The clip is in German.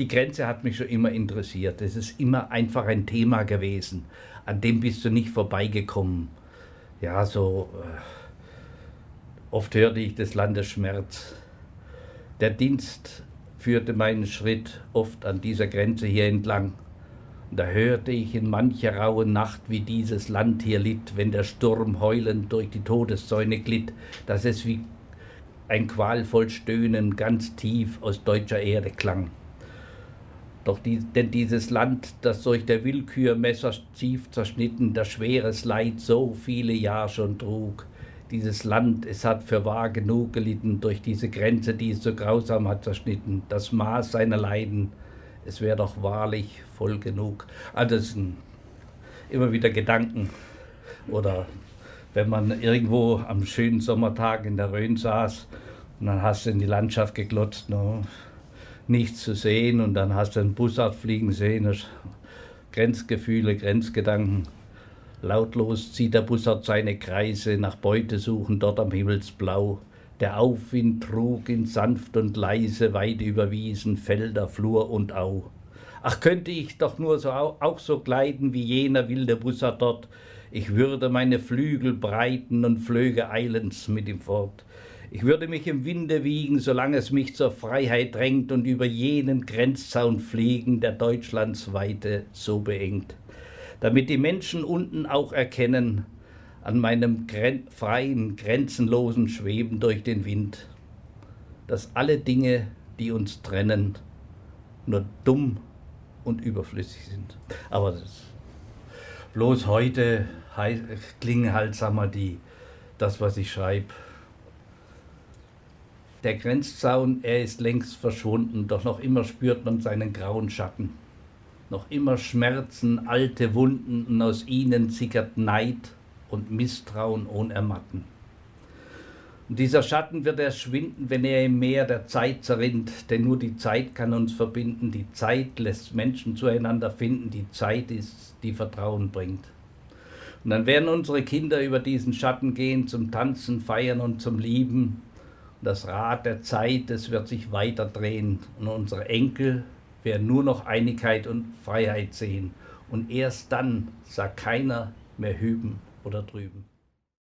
Die Grenze hat mich schon immer interessiert. Es ist immer einfach ein Thema gewesen. An dem bist du nicht vorbeigekommen. Ja, oft hörte ich des Landes Schmerz. Der Dienst führte meinen Schritt oft an dieser Grenze hier entlang. Und da hörte ich in mancher rauen Nacht, wie dieses Land hier litt, wenn der Sturm heulend durch die Todeszäune glitt, dass es wie ein qualvoll Stöhnen ganz tief aus deutscher Erde klang. Denn dieses Land, das durch der Willkür messertief zerschnitten, das schweres Leid so viele Jahre schon trug, dieses Land, es hat für wahr genug gelitten durch diese Grenze, die es so grausam hat zerschnitten, das Maß seiner Leiden, es wäre doch wahrlich voll genug. Also das sind immer wieder Gedanken. Oder wenn man irgendwo am schönen Sommertag in der Rhön saß und dann hast du in die Landschaft geglotzt, nichts zu sehen und dann hast du einen Bussard fliegen sehen, Grenzgefühle, Grenzgedanken. Lautlos zieht der Bussard seine Kreise, nach Beute suchen dort am Himmelsblau. Der Aufwind trug ihn sanft und leise weit über Wiesen, Felder, Flur und Au. Ach, könnte ich doch nur auch so gleiten wie jener wilde Bussard dort. Ich würde meine Flügel breiten und flöge eilends mit ihm fort. Ich würde mich im Winde wiegen, solange es mich zur Freiheit drängt und über jenen Grenzzaun fliegen, der Deutschlands Weite so beengt. Damit die Menschen unten auch erkennen, an meinem freien, grenzenlosen Schweben durch den Wind, dass alle Dinge, die uns trennen, nur dumm und überflüssig sind. Aber bloß heute klingen halt, sag mal, das, was ich schreibe. Der Grenzzaun, er ist längst verschwunden, doch noch immer spürt man seinen grauen Schatten. Noch immer schmerzen alte Wunden und aus ihnen sickert Neid und Misstrauen ohne Ermatten. Und dieser Schatten wird erst schwinden, wenn er im Meer der Zeit zerrinnt, denn nur die Zeit kann uns verbinden, die Zeit lässt Menschen zueinander finden, die Zeit ist, die Vertrauen bringt. Und dann werden unsere Kinder über diesen Schatten gehen, zum Tanzen, Feiern und zum Lieben. Und das Rad der Zeit, es wird sich weiter drehen und unsere Enkel werden nur noch Einigkeit und Freiheit sehen. Und erst dann sagt keiner mehr hüben oder drüben.